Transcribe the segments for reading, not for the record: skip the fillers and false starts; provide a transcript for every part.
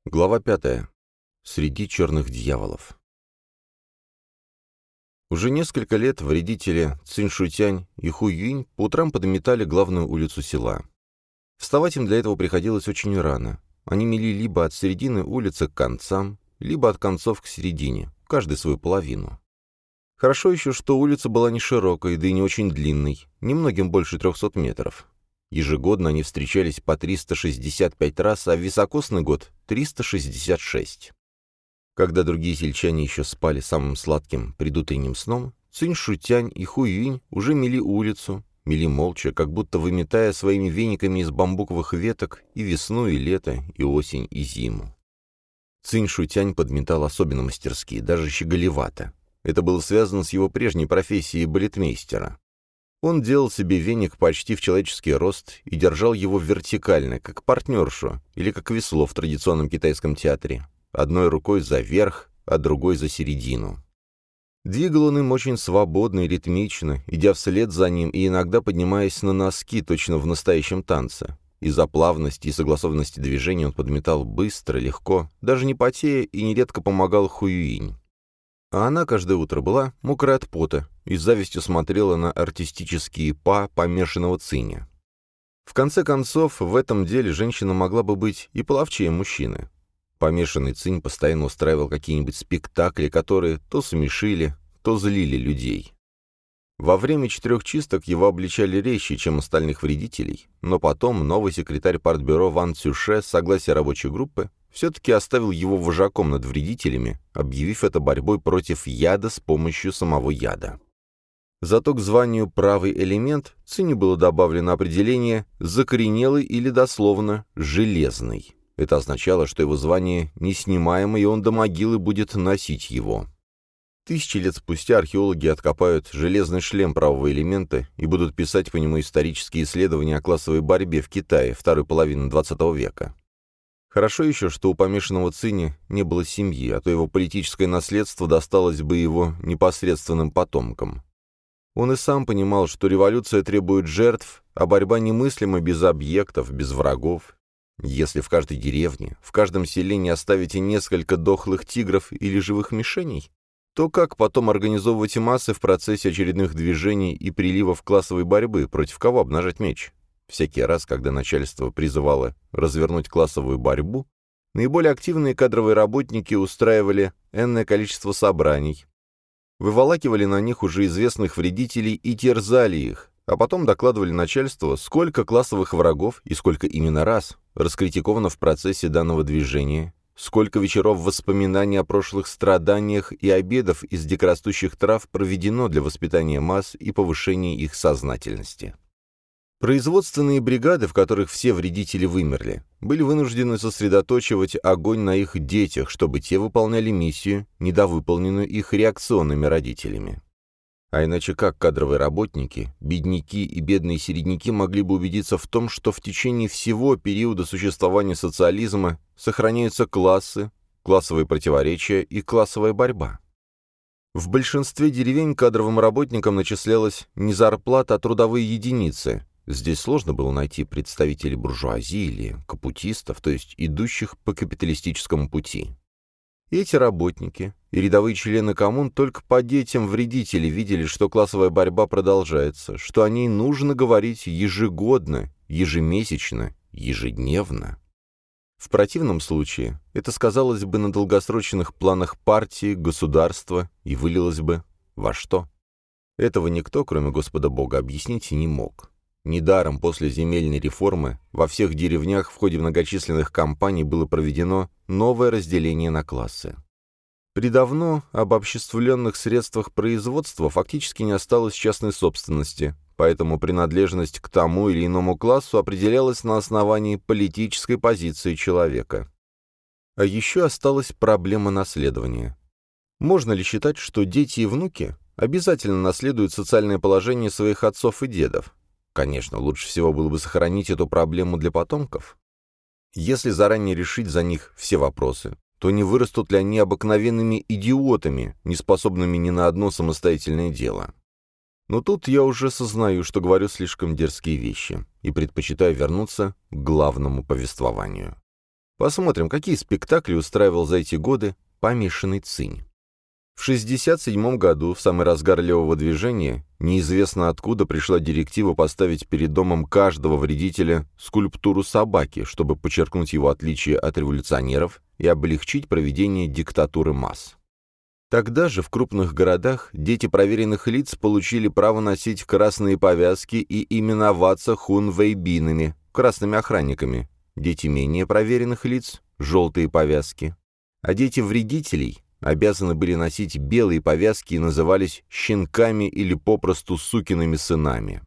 Глава 5. Среди черных дьяволов. Уже несколько лет вредители Цинь-Шутянь и Ху-Юнь по утрам подметали главную улицу села. Вставать им для этого приходилось очень рано. Они мели либо от середины улицы к концам, либо от концов к середине, каждый свою половину. Хорошо еще, что улица была не широкой, да и не очень длинной, немногим больше 300 метров. Ежегодно они встречались по 365 раз, а в високосный год — 366. Когда другие сельчане еще спали самым сладким предутренним сном, Цинь-Шутянь и Ху-Юнь уже мели улицу, мели молча, как будто выметая своими вениками из бамбуковых веток и весну, и лето, и осень, и зиму. Цинь-Шутянь подметал особенно мастерски, даже щеголевато. Это было связано с его прежней профессией балетмейстера. Он делал себе веник почти в человеческий рост и держал его вертикально, как партнершу, или как весло в традиционном китайском театре, одной рукой за верх, а другой за середину. Двигал он им очень свободно и ритмично, идя вслед за ним и иногда поднимаясь на носки, точно в настоящем танце. Из-за плавности и согласованности движений он подметал быстро, легко, даже не потея, и нередко помогал Ху-Юнь. А она каждое утро была мокрая от пота и с завистью смотрела на артистические па помешанного Циня. В конце концов, в этом деле женщина могла бы быть и половчее мужчины. Помешанный Цинь постоянно устраивал какие-нибудь спектакли, которые то смешили, то злили людей. Во время 4 чисток его обличали резче, чем остальных вредителей, но потом новый секретарь партбюро Ван Цюше с согласия рабочей группы все-таки оставил его вожаком над вредителями, объявив это борьбой против яда с помощью самого яда. Зато к званию «правый элемент» Циню было добавлено определение «закоренелый» или дословно «железный». Это означало, что его звание неснимаемо, и он до могилы будет носить его. 1000 лет спустя археологи откопают железный шлем правого элемента и будут писать по нему исторические исследования о классовой борьбе в Китае второй половины XX века. Хорошо еще, что у помешанного Циня не было семьи, а то его политическое наследство досталось бы его непосредственным потомкам. Он и сам понимал, что революция требует жертв, а борьба немыслима без объектов, без врагов. Если в каждой деревне, в каждом селе не оставите несколько дохлых тигров или живых мишеней, то как потом организовывать массы в процессе очередных движений и приливов классовой борьбы, против кого обнажать меч? Всякий раз, когда начальство призывало развернуть классовую борьбу, наиболее активные кадровые работники устраивали энное количество собраний, выволакивали на них уже известных вредителей и терзали их, а потом докладывали начальству, сколько классовых врагов и сколько именно раз раскритиковано в процессе данного движения, сколько вечеров воспоминаний о прошлых страданиях и обедов из дикорастущих трав проведено для воспитания масс и повышения их сознательности. Производственные бригады, в которых все вредители вымерли, были вынуждены сосредоточивать огонь на их детях, чтобы те выполняли миссию, недовыполненную их реакционными родителями. А иначе как кадровые работники, бедняки и бедные середняки могли бы убедиться в том, что в течение всего периода существования социализма сохраняются классы, классовые противоречия и классовая борьба? В большинстве деревень кадровым работникам начислялась не зарплата, а трудовые единицы. Здесь сложно было найти представителей буржуазии или капутистов, то есть идущих по капиталистическому пути. И эти работники и рядовые члены коммун только по детям вредителей видели, что классовая борьба продолжается, что о ней нужно говорить ежегодно, ежемесячно, ежедневно. В противном случае это сказалось бы на долгосрочных планах партии, государства и вылилось бы во что? Этого никто, кроме Господа Бога, объяснить не мог. Недаром после земельной реформы во всех деревнях в ходе многочисленных кампаний было проведено новое разделение на классы. При давно обобществленных средствах производства фактически не осталось частной собственности, поэтому принадлежность к тому или иному классу определялась на основании политической позиции человека. А еще осталась проблема наследования. Можно ли считать, что дети и внуки обязательно наследуют социальное положение своих отцов и дедов? Конечно, лучше всего было бы сохранить эту проблему для потомков. Если заранее решить за них все вопросы, то не вырастут ли они обыкновенными идиотами, не способными ни на одно самостоятельное дело? Но тут я уже сознаю, что говорю слишком дерзкие вещи, и предпочитаю вернуться к главному повествованию. Посмотрим, какие спектакли устраивал за эти годы помешанный Цинь. В 1967 году, в самый разгар левого движения, неизвестно откуда пришла директива поставить перед домом каждого вредителя скульптуру собаки, чтобы подчеркнуть его отличие от революционеров и облегчить проведение диктатуры масс. Тогда же в крупных городах дети проверенных лиц получили право носить красные повязки и именоваться хунвейбинами, красными охранниками, дети менее проверенных лиц – желтые повязки, а дети вредителей обязаны были носить белые повязки и назывались щенками или попросту сукиными сынами.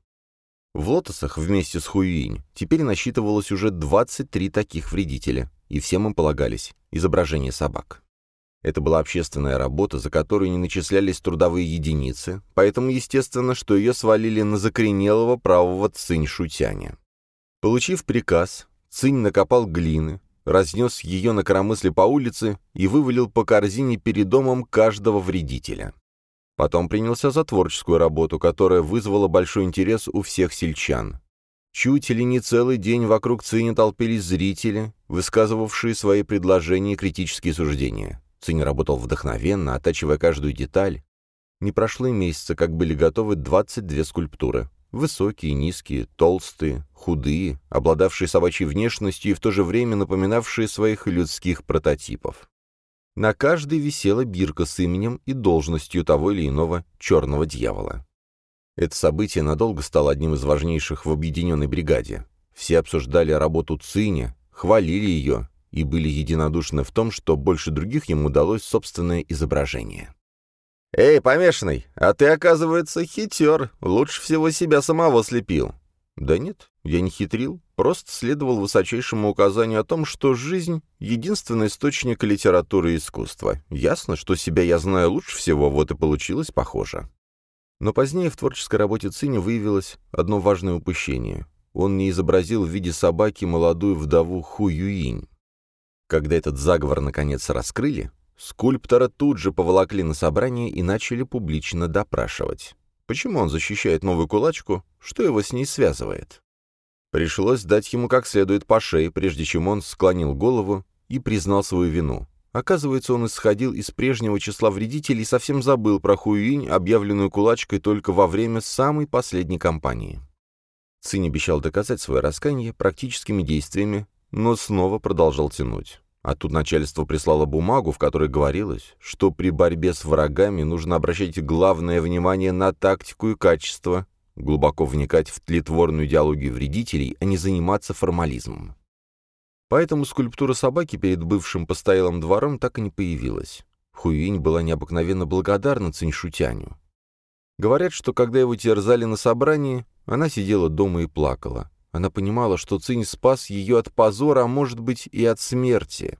В Лотосах вместе с Хуюинь теперь насчитывалось уже 23 таких вредителя, и всем им полагались изображения собак. Это была общественная работа, за которую не начислялись трудовые единицы, поэтому естественно, что ее свалили на закоренелого правого Цинь-Шутяня. Получив приказ, Цинь накопал глины, разнес ее на коромысле по улице и вывалил по корзине перед домом каждого вредителя. Потом принялся за творческую работу, которая вызвала большой интерес у всех сельчан. Чуть ли не целый день вокруг Циня толпились зрители, высказывавшие свои предложения и критические суждения. Цинь работал вдохновенно, оттачивая каждую деталь. Не прошло и месяца, как были готовы 22 скульптуры. Высокие, низкие, толстые, худые, обладавшие собачьей внешностью и в то же время напоминавшие своих людских прототипов. На каждой висела бирка с именем и должностью того или иного черного дьявола. Это событие надолго стало одним из важнейших в объединенной бригаде. Все обсуждали работу Циня, хвалили ее и были единодушны в том, что больше других ему удалось собственное изображение. «Эй, помешанный, а ты, оказывается, хитер, лучше всего себя самого слепил». «Да нет, я не хитрил, просто следовал высочайшему указанию о том, что жизнь — единственный источник литературы и искусства. Ясно, что себя я знаю лучше всего, вот и получилось похоже». Но позднее в творческой работе Циня выявилось одно важное упущение. Он не изобразил в виде собаки молодую вдову Хуюинь. Когда этот заговор наконец раскрыли, скульптора тут же поволокли на собрание и начали публично допрашивать. Почему он защищает новую кулачку? Что его с ней связывает? Пришлось дать ему как следует по шее, прежде чем он склонил голову и признал свою вину. Оказывается, он исходил из прежнего числа вредителей и совсем забыл про Хуюинь, объявленную кулачкой только во время самой последней кампании. Цинь обещал доказать свое раскаяние практическими действиями, но снова продолжал тянуть. А тут начальство прислало бумагу, в которой говорилось, что при борьбе с врагами нужно обращать главное внимание на тактику и качество, глубоко вникать в тлетворную идеологию вредителей, а не заниматься формализмом. Поэтому скульптура собаки перед бывшим постоялым двором так и не появилась. Хуюинь была необыкновенно благодарна Цинь-Шутяню. Говорят, что когда его терзали на собрании, она сидела дома и плакала. Она понимала, что Цинь спас ее от позора, а может быть и от смерти.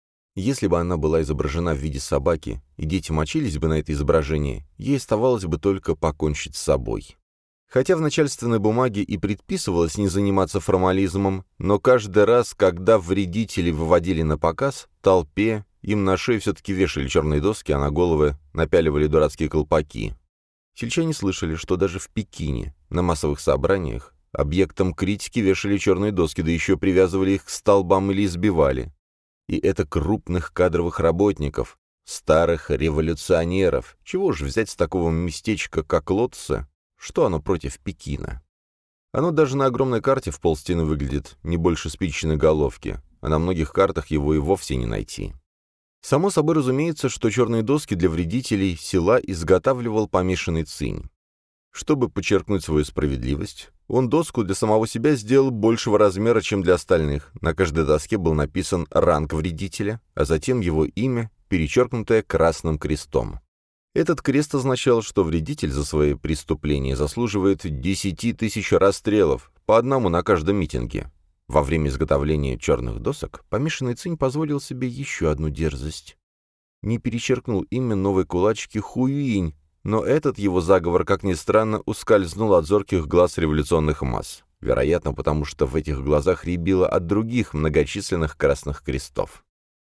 Если бы она была изображена в виде собаки, и дети мочились бы на это изображение, ей оставалось бы только покончить с собой. Хотя в начальственной бумаге и предписывалось не заниматься формализмом, но каждый раз, когда вредители выводили на показ, толпе, им на шею все-таки вешали черные доски, а на головы напяливали дурацкие колпаки. Сельчане слышали, что даже в Пекине, на массовых собраниях, объектом критики вешали черные доски, да еще привязывали их к столбам или избивали. И это крупных кадровых работников, старых революционеров. Чего же взять с такого местечка, как Лотоса? Что оно против Пекина? Оно даже на огромной карте в полстены выглядит не больше спичечной головки, а на многих картах его и вовсе не найти. Само собой разумеется, что черные доски для вредителей села изготавливал помешанный Цинь. Чтобы подчеркнуть свою справедливость, он доску для самого себя сделал большего размера, чем для остальных. На каждой доске был написан ранг вредителя, а затем его имя, перечеркнутое красным крестом. Этот крест означал, что вредитель за свои преступления заслуживает 10 тысяч расстрелов, по одному на каждом митинге. Во время изготовления черных досок помешанный Цинь позволил себе еще одну дерзость. Не перечеркнул имя новой кулачки Хуюинь, но этот его заговор, как ни странно, ускользнул от зорких глаз революционных масс. Вероятно, потому что в этих глазах рябило от других многочисленных красных крестов.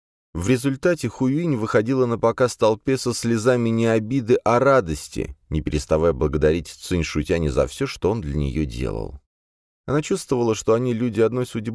В результате Хуюинь выходила на показ толпе со слезами не обиды, а радости, не переставая благодарить Цинь-Шутяня за все, что он для нее делал. Она чувствовала, что они люди одной судьбы,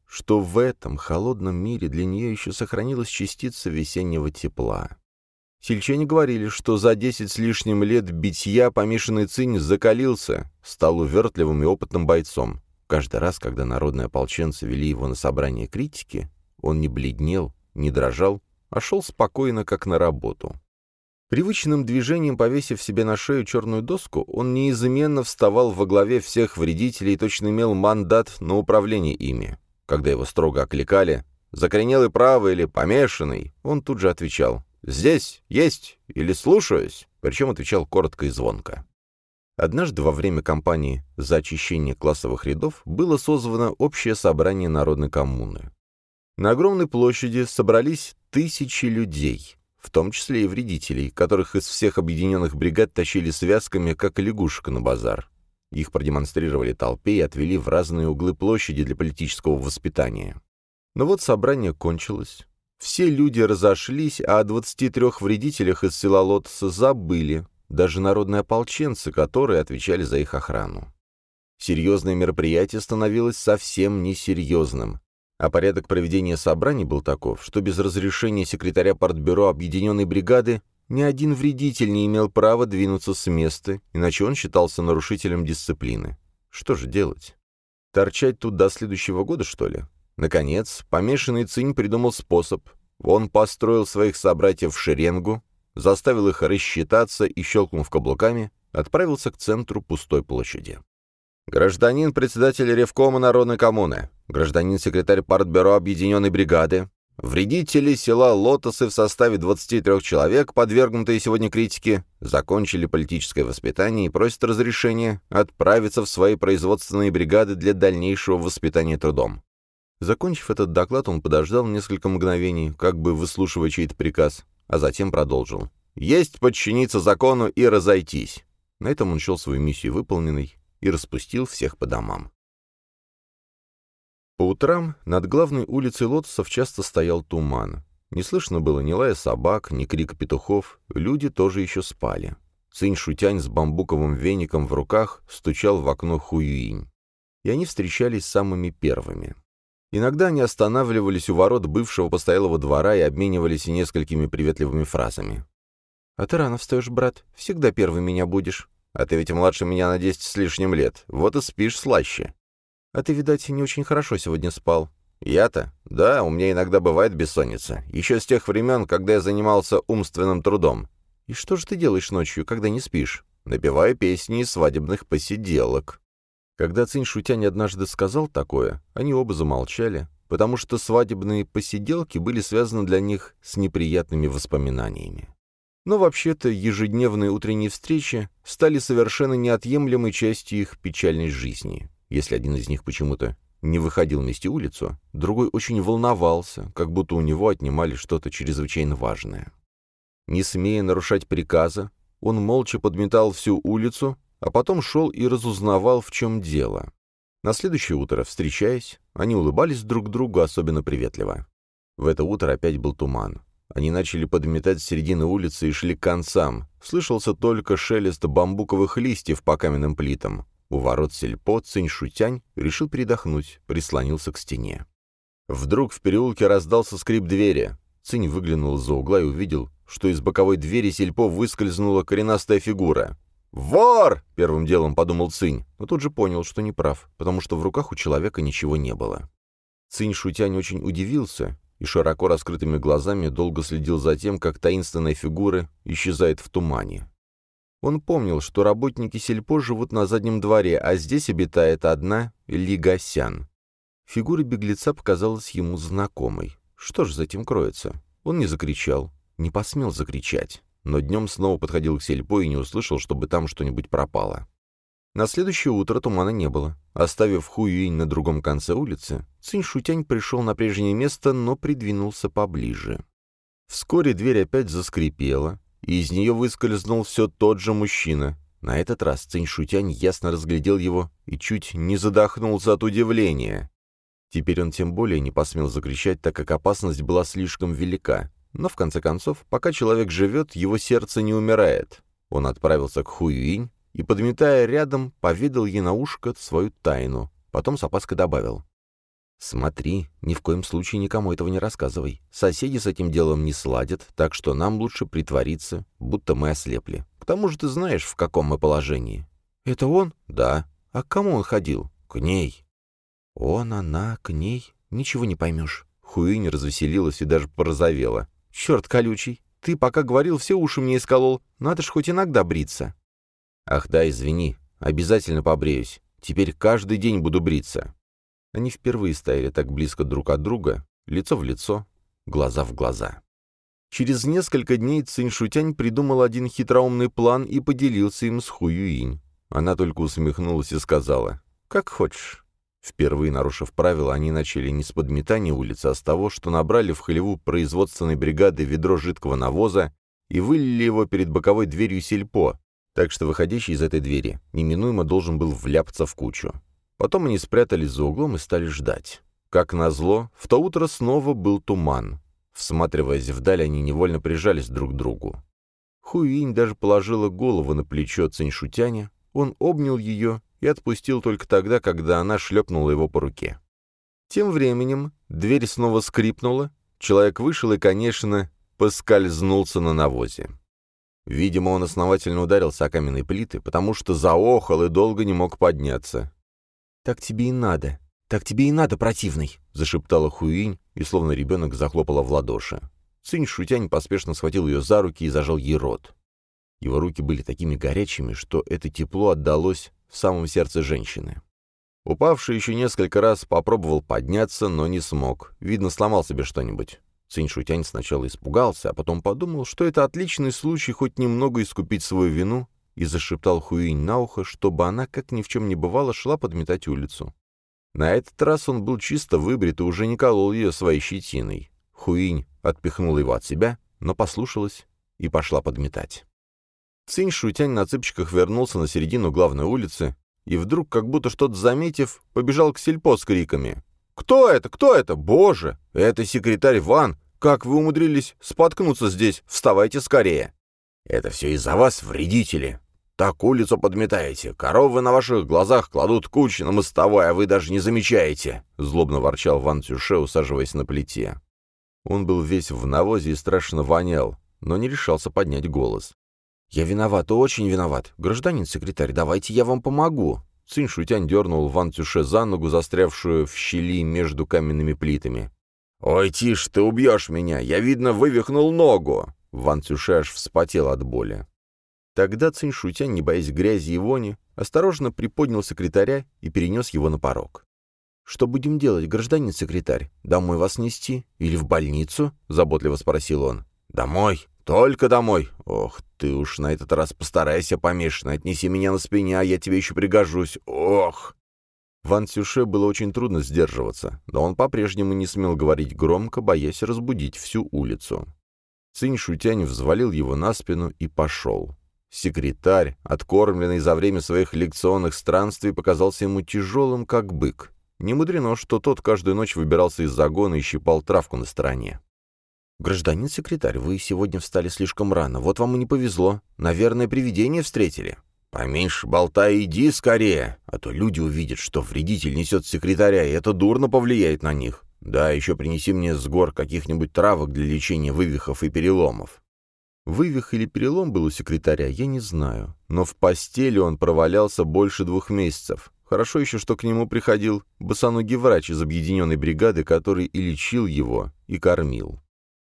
что в этом холодном мире для нее еще сохранилась частица весеннего тепла. Сельчане говорили, что за 10 с лишним лет битья помешанный Цинь закалился, стал увертливым и опытным бойцом. Каждый раз, когда народные ополченцы вели его на собрание критики, он не бледнел, не дрожал, а шел спокойно, как на работу. Привычным движением, повесив себе на шею черную доску, он неизменно вставал во главе всех вредителей и точно имел мандат на управление ими. Когда его строго окликали «закоренелый правый» или «помешанный», он тут же отвечал «здесь, есть» или «слушаюсь», причем отвечал коротко и звонко. Однажды во время кампании за очищение классовых рядов было созвано общее собрание народной коммуны. На огромной площади собрались тысячи людей, в том числе и вредителей, которых из всех объединенных бригад тащили связками, как лягушек на базар. Их продемонстрировали толпе и отвели в разные углы площади для политического воспитания. Но вот собрание кончилось. Все люди разошлись, а о 23 вредителях из села Лотоса забыли, даже народные ополченцы, которые отвечали за их охрану. Серьезное мероприятие становилось совсем несерьезным. А порядок проведения собраний был таков, что без разрешения секретаря партбюро объединенной бригады ни один вредитель не имел права двинуться с места, иначе он считался нарушителем дисциплины. Что же делать? Торчать тут до следующего года, что ли? Наконец, помешанный Цинь придумал способ. Он построил своих собратьев в шеренгу, заставил их рассчитаться и, щелкнув каблуками, отправился к центру пустой площади. Гражданин председатель Ревкома народной коммуны, гражданин секретарь партбюро объединенной бригады, вредители села Лотосы в составе 23 человек, подвергнутые сегодня критике, закончили политическое воспитание и просят разрешения отправиться в свои производственные бригады для дальнейшего воспитания трудом. Закончив этот доклад, он подождал несколько мгновений, как бы выслушивая чей-то приказ, а затем продолжил. «Есть подчиниться закону и разойтись». На этом он счел свою миссию выполненной и распустил всех по домам. По утрам над главной улицей Лотосов часто стоял туман. Не слышно было ни лая собак, ни крика петухов, люди тоже еще спали. Цинь Шутянь с бамбуковым веником в руках стучал в окно Хуюинь. И они встречались самыми первыми. Иногда они останавливались у ворот бывшего постоялого двора и обменивались несколькими приветливыми фразами. «А ты рано встаешь, брат, всегда первый меня будешь. А ты ведь младше меня на 10 с лишним лет, вот и спишь слаще. А ты, видать, не очень хорошо сегодня спал». «Я-то? Да, у меня иногда бывает бессонница. Еще с тех времен, когда я занимался умственным трудом». «И что же ты делаешь ночью, когда не спишь?» «Напеваю песни из свадебных посиделок». Когда Цинь Шутянь однажды сказал такое, они оба замолчали, потому что свадебные посиделки были связаны для них с неприятными воспоминаниями. Но вообще-то ежедневные утренние встречи стали совершенно неотъемлемой частью их печальной жизни. Если один из них почему-то не выходил мести улицу, другой очень волновался, как будто у него отнимали что-то чрезвычайно важное. Не смея нарушать приказа, он молча подметал всю улицу, а потом шел и разузнавал, в чем дело. На следующее утро, встречаясь, они улыбались друг другу особенно приветливо. В это утро опять был туман. Они начали подметать с середины улицы и шли к концам. Слышался только шелест бамбуковых листьев по каменным плитам. У ворот сельпо Цинь Шутянь решил передохнуть, прислонился к стене. Вдруг в переулке раздался скрип двери. Цинь выглянул из-за угла и увидел, что из боковой двери сельпо выскользнула коренастая фигура. «Вор!» — первым делом подумал Цинь, но тут же понял, что не прав, потому что в руках у человека ничего не было. Цинь Шутянь очень удивился и широко раскрытыми глазами долго следил за тем, как таинственная фигура исчезает в тумане. Он помнил, что работники сельпо живут на заднем дворе, а здесь обитает одна Ли Гасян. Фигура беглеца показалась ему знакомой. Что же за этим кроется? Он не закричал, не посмел закричать. Но днем снова подходил к сельпо и не услышал, чтобы там что-нибудь пропало. На следующее утро тумана не было. Оставив Хуюинь на другом конце улицы, Цинь Шутянь пришел на прежнее место, но придвинулся поближе. Вскоре дверь опять заскрипела, и из нее выскользнул все тот же мужчина. На этот раз Цинь Шутянь ясно разглядел его и чуть не задохнулся от удивления. Теперь он тем более не посмел закричать, так как опасность была слишком велика. Но, в конце концов, пока человек живет, его сердце не умирает. Он отправился к Хуюинь и, подметая рядом, поведал ей на ушко свою тайну. Потом с опаской добавил. «Смотри, ни в коем случае никому этого не рассказывай. Соседи с этим делом не сладят, так что нам лучше притвориться, будто мы ослепли. К тому же ты знаешь, в каком мы положении». «Это он?» «Да». «А к кому он ходил?» «К ней». «Он, она, к ней? Ничего не поймешь». Хуинь развеселилась и даже порозовела. «Черт колючий, ты пока говорил, все уши мне исколол. Надо ж хоть иногда бриться». «Ах да, извини, обязательно побреюсь. Теперь каждый день буду бриться». Они впервые стояли так близко друг от друга, лицо в лицо, глаза в глаза. Через несколько дней Цинь-Шутянь придумал один хитроумный план и поделился им с Ху-Юинь. Она только усмехнулась и сказала: «Как хочешь». Впервые нарушив правила, они начали не с подметания улицы, а с того, что набрали в хлеву производственной бригады ведро жидкого навоза и вылили его перед боковой дверью сельпо, так что выходящий из этой двери неминуемо должен был вляпаться в кучу. Потом они спрятались за углом и стали ждать. Как назло, в то утро снова был туман. Всматриваясь вдаль, они невольно прижались друг к другу. Хуинь даже положила голову на плечо Цинь-Шутяня, он обнял ее и отпустил только тогда, когда она шлепнула его по руке. Тем временем дверь снова скрипнула, человек вышел и, конечно, поскользнулся на навозе. Видимо, он основательно ударился о каменные плиты, потому что заохал и долго не мог подняться. «Так тебе и надо, противный!» — зашептала Хуинь, и словно ребенок захлопала в ладоши. Цинь-Шутянь поспешно схватил ее за руки и зажал ей рот. Его руки были такими горячими, что это тепло отдалось в самом сердце женщины. Упавший еще несколько раз попробовал подняться, но не смог. Видно, сломал себе что-нибудь. Цинь-Шутянь сначала испугался, а потом подумал, что это отличный случай хоть немного искупить свою вину, и зашептал Хуинь на ухо, чтобы она, как ни в чем не бывало, шла подметать улицу. На этот раз он был чисто выбрит и уже не колол ее своей щетиной. Хуинь отпихнула его от себя, но послушалась и пошла подметать. Цинь-Шутянь на цыпочках вернулся на середину главной улицы и вдруг, как будто что-то заметив, побежал к сельпо с криками: «Кто это? Кто это? Боже! Это секретарь Ван! Как вы умудрились споткнуться здесь? Вставайте скорее!» «Это все из-за вас, вредители! Так улицу подметаете, коровы на ваших глазах кладут кучи на мостовой, а вы даже не замечаете!» — злобно ворчал Ван Цюше, усаживаясь на плите. Он был весь в навозе и страшно вонял, но не решался поднять голос. «Я виноват, очень виноват. Гражданин секретарь, давайте я вам помогу». Цинь-Шутянь дернул Ван Цюше за ногу, застрявшую в щели между каменными плитами. «Ой, тише, ты убьешь меня! Я, видно, вывихнул ногу!» Ван Цюше аж вспотел от боли. Тогда Цинь-Шутянь, не боясь грязи и вони, осторожно приподнял секретаря и перенес его на порог. «Что будем делать, гражданин секретарь? Домой вас нести? Или в больницу?» — заботливо спросил он. «Домой! Только домой! Ох, ты уж на этот раз постарайся, помешанный, отнеси меня на спине, а я тебе еще пригожусь! Ох!» Ван Цюше было очень трудно сдерживаться, но он по-прежнему не смел говорить громко, боясь разбудить всю улицу. Цинь-Шутянь взвалил его на спину и пошел. Секретарь, откормленный за время своих лекционных странствий, показался ему тяжелым, как бык. Не мудрено, что тот каждую ночь выбирался из загона и щипал травку на стороне. «Гражданин секретарь, вы сегодня встали слишком рано, вот вам и не повезло. Наверное, привидение встретили». «Поменьше болтай, иди скорее, а то люди увидят, что вредитель несет секретаря, и это дурно повлияет на них. Да, еще принеси мне с гор каких-нибудь травок для лечения вывихов и переломов». Вывих или перелом был у секретаря, я не знаю, но в постели он провалялся больше 2 месяцев. Хорошо еще, что к нему приходил босоногий врач из объединенной бригады, который и лечил его, и кормил.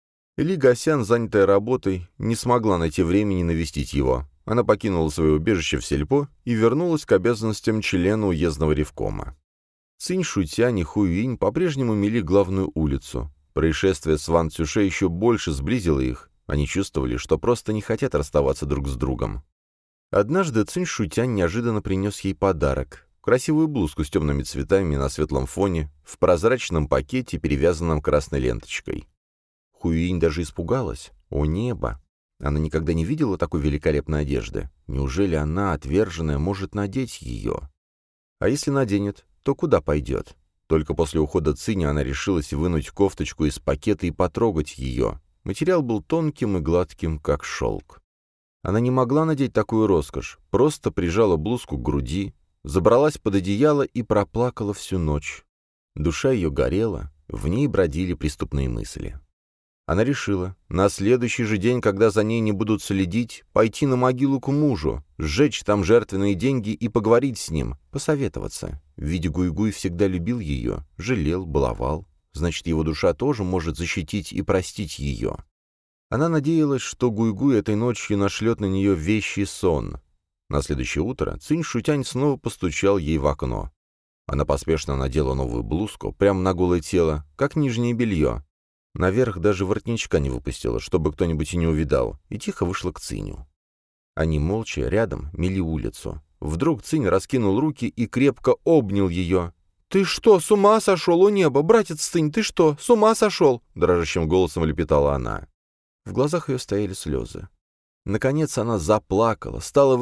Ли Гасян, занятая работой, не смогла найти времени навестить его. Она покинула свое убежище в сельпо и вернулась к обязанностям члена уездного ревкома. Цинь-Шутянь и Хуюинь по-прежнему мели главную улицу. Происшествие с Ван Цюше еще больше сблизило их. Они чувствовали, что просто не хотят расставаться друг с другом. Однажды Цинь-Шутянь неожиданно принес ей подарок. Красивую блузку с темными цветами на светлом фоне, в прозрачном пакете, перевязанном красной ленточкой. Хуюинь даже испугалась. О небо! Она никогда не видела такой великолепной одежды. Неужели она, отверженная, может надеть ее? А если наденет, то куда пойдет? Только после ухода Циня она решилась вынуть кофточку из пакета и потрогать ее. Материал был тонким и гладким, как шелк. Она не могла надеть такую роскошь, просто прижала блузку к груди, забралась под одеяло и проплакала всю ночь. Душа ее горела, в ней бродили преступные мысли. Она решила, на следующий же день, когда за ней не будут следить, пойти на могилу к мужу, сжечь там жертвенные деньги и поговорить с ним, посоветоваться. Ведь Гуй-Гуй всегда любил ее, жалел, баловал. Значит, его душа тоже может защитить и простить ее. Она надеялась, что Гуй-Гуй этой ночью нашлет на нее вещий сон. На следующее утро Цинь-Шутянь снова постучал ей в окно. Она поспешно надела новую блузку, прямо на голое тело, как нижнее белье. Наверх даже воротничка не выпустила, чтобы кто-нибудь и не увидал, и тихо вышла к Циню. Они молча рядом мели улицу. Вдруг Цинь раскинул руки и крепко обнял ее. «Ты что, с ума сошел, о небо? Братец Цинь, ты что, с ума сошел?» — дрожащим голосом лепетала она. В глазах ее стояли слезы. Наконец она заплакала, стала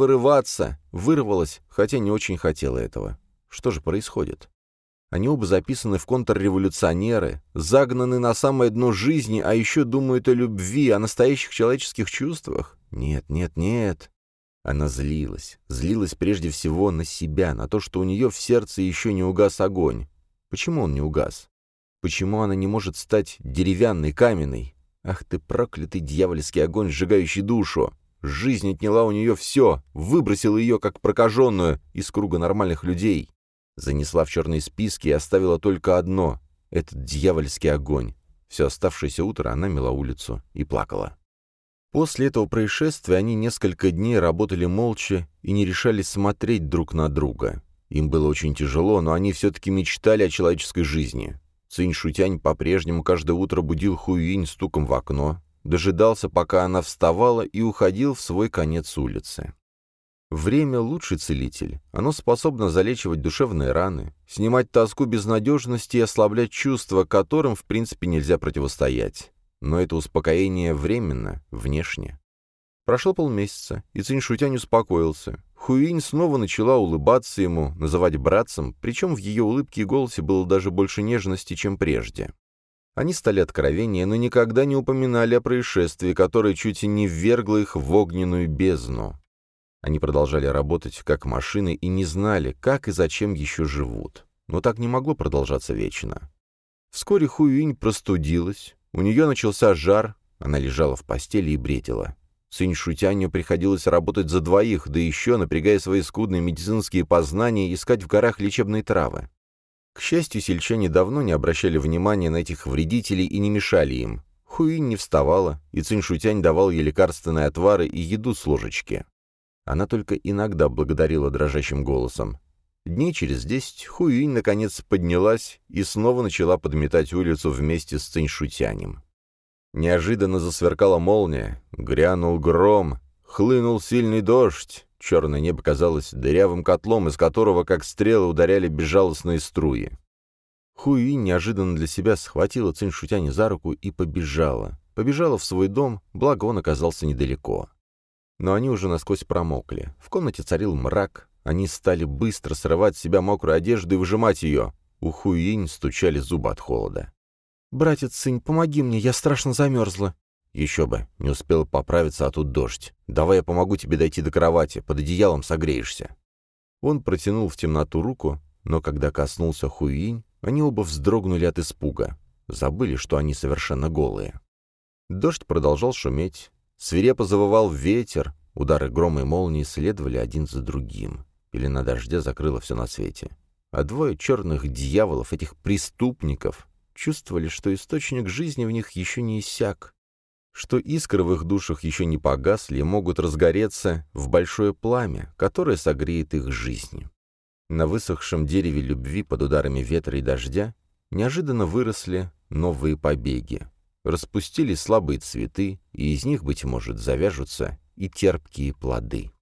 вырвалась, хотя не очень хотела этого. Что же происходит? Они оба записаны в контрреволюционеры, загнаны на самое дно жизни, а еще думают о любви, о настоящих человеческих чувствах. Нет, нет, нет. Она злилась прежде всего на себя, на то, что у нее в сердце еще не угас огонь. Почему он не угас? Почему она не может стать деревянной, каменной? Ах ты проклятый дьявольский огонь, сжигающий душу! Жизнь отняла у нее все, выбросила ее, как прокаженную, из круга нормальных людей. Занесла в черные списки и оставила только одно — этот дьявольский огонь. Все оставшееся утро она мела улицу и плакала. После этого происшествия они несколько дней работали молча и не решались смотреть друг на друга. Им было очень тяжело, но они все-таки мечтали о человеческой жизни. Цинь-Шутянь по-прежнему каждое утро будил Хуюинь стуком в окно, дожидался, пока она вставала, и уходил в свой конец улицы. Время — лучший целитель. Оно способно залечивать душевные раны, снимать тоску безнадежности и ослаблять чувства, которым, в принципе, нельзя противостоять. Но это успокоение временно, внешне. Прошло полмесяца, и Цинь-Шутянь успокоился. Хуюинь снова начала улыбаться ему, называть братцем, причем в ее улыбке и голосе было даже больше нежности, чем прежде. Они стали откровеннее, но никогда не упоминали о происшествии, которое чуть и не ввергло их в огненную бездну. Они продолжали работать как машины и не знали, как и зачем еще живут. Но так не могло продолжаться вечно. Вскоре Хуюинь простудилась, у нее начался жар, она лежала в постели и бредила. Цинь-Шутяню приходилось работать за двоих, да еще, напрягая свои скудные медицинские познания, искать в горах лечебные травы. К счастью, сельчане давно не обращали внимания на этих вредителей и не мешали им. Хуюинь не вставала, и Цинь-Шутянь давал ей лекарственные отвары и еду с ложечки. Она только иногда благодарила дрожащим голосом. Дней через 10 Хуюинь наконец поднялась и снова начала подметать улицу вместе с Цинь-Шутянем. Неожиданно засверкала молния, грянул гром, хлынул сильный дождь, черное небо казалось дырявым котлом, из которого, как стрелы, ударяли безжалостные струи. Хуюинь неожиданно для себя схватила Цинь-Шутяня за руку и побежала. Побежала в свой дом, благо он оказался недалеко. Но они уже насквозь промокли. В комнате царил мрак. Они стали быстро срывать с себя мокрую одежду и выжимать ее. У Хуюинь стучали зубы от холода. «Братец Цинь, помоги мне, я страшно замерзла». «Еще бы, не успела поправиться, а тут дождь. Давай я помогу тебе дойти до кровати, под одеялом согреешься». Он протянул в темноту руку, но когда коснулся Хуюинь, они оба вздрогнули от испуга. Забыли, что они совершенно голые. Дождь продолжал шуметь. Свирепо завывал ветер, удары грома и молнии следовали один за другим. Пелена дождя закрыла все на свете. А двое черных дьяволов, этих преступников, чувствовали, что источник жизни в них еще не иссяк, что искры в их душах еще не погасли и могут разгореться в большое пламя, которое согреет их жизнь. На высохшем дереве любви под ударами ветра и дождя неожиданно выросли новые побеги. Распустились слабые цветы, и из них, быть может, завяжутся и терпкие плоды.